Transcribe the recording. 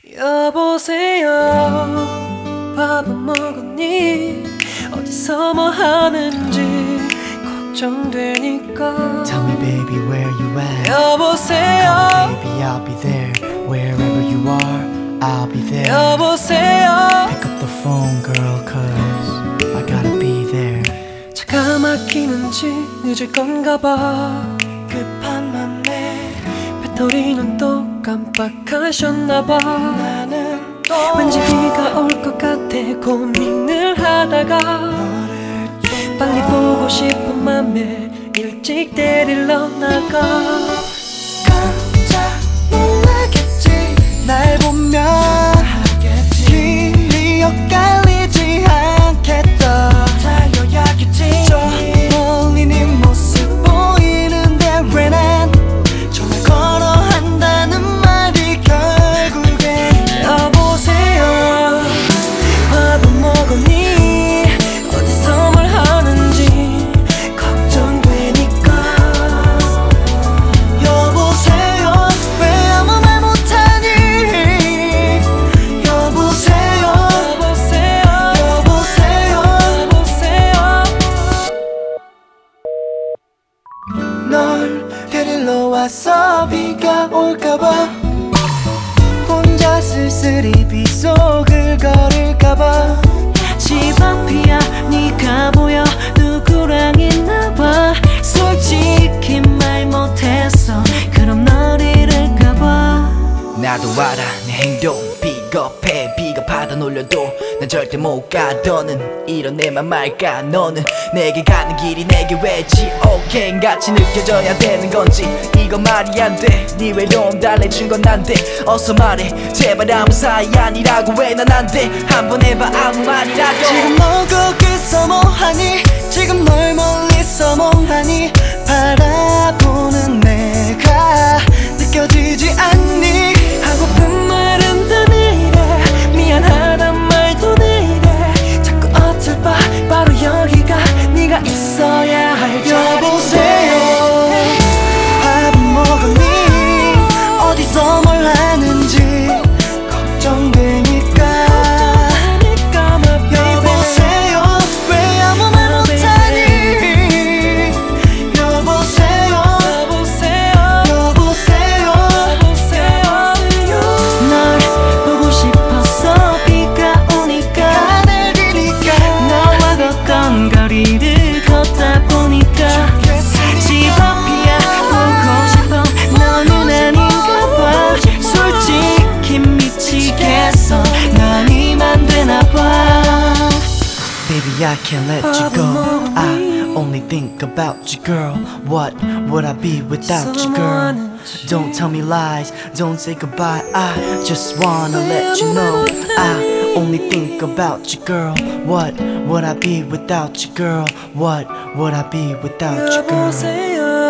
여보세요 밥은 먹었니 어디서 뭐 하는지 걱정되니까 Tell me baby where you at 여보세요 Come baby I'll be there Wherever you are I'll be there 여보세요 Pick up the phone girl cause I gotta be there 차가 막히는지 늦을 건가 봐 급한 맘에 배터리는 또 깜빡하셨나 봐 나는 또 왠지 비가 올 것 같아 고민을 하다가 빨리 보고 싶은 맘에 일찍 데리러 나가 깜짝 놀라겠지 날 보면 길이 엇갈리지 않겠다 달려야겠지 저 멀리 네 모습 보이는데 왜 난 전화 걸어 한다는 말이 결국엔 여보세요 밥은 먹었니 어디서 뭘 하는지 걱정되니까 여보세요 왜 아무 말 못하니 여보세요 여보세요 여보세요 여보세요 널 데리러 왔어 비가 올까봐 혼자 쓸쓸히 빗속을 걸을까봐 집 앞이야 네가 보여 누구랑 있나봐 솔직히 말 못했어 그럼 널 잃을까봐 나도 알아 내 행동 비겁해 비겁하다 놀려도 난 절대 못 가 더는 이런 내 맘 말까 너는 내게 가는 길이 내게 왜지 오케이 같이 느껴져야 되는 건지 이건 말이 안돼 네 외로움 달래준 건 난데 어서 말해 제발 아무 사이 아니라고 왜 난 안돼 한번 해봐 아무 말이라도 지금 너 거기서 뭐하니 지금 널 멀리서 뭐하니 바라보는 내가 느껴지지 않니 하고픈 말은 다 내일에 미안하단 말도 내일에 자꾸 어쩔 봐 바로 여기가 네가 있어야 할 여보세요 밥은 먹었니 어디서 뭘 하는지 걱정되니까 여보세요 왜 아무 말 못하니 여보세요 여보세요 널 보고 싶었어 비가 오니까 내리니까 너와 걷던 거리를 걷다 보니까 집 앞이야 보고 싶어 너는 아닌가 봐 솔직히 미치겠어 넌 이만 되나 봐 Baby, I can't let you go. I only think about you, girl. What would I be without you, girl? Don't tell me lies, don't say goodbye. I just wanna let you know. I only think about you, girl. What would I be without you, girl? What would I be without you, girl? 여보세요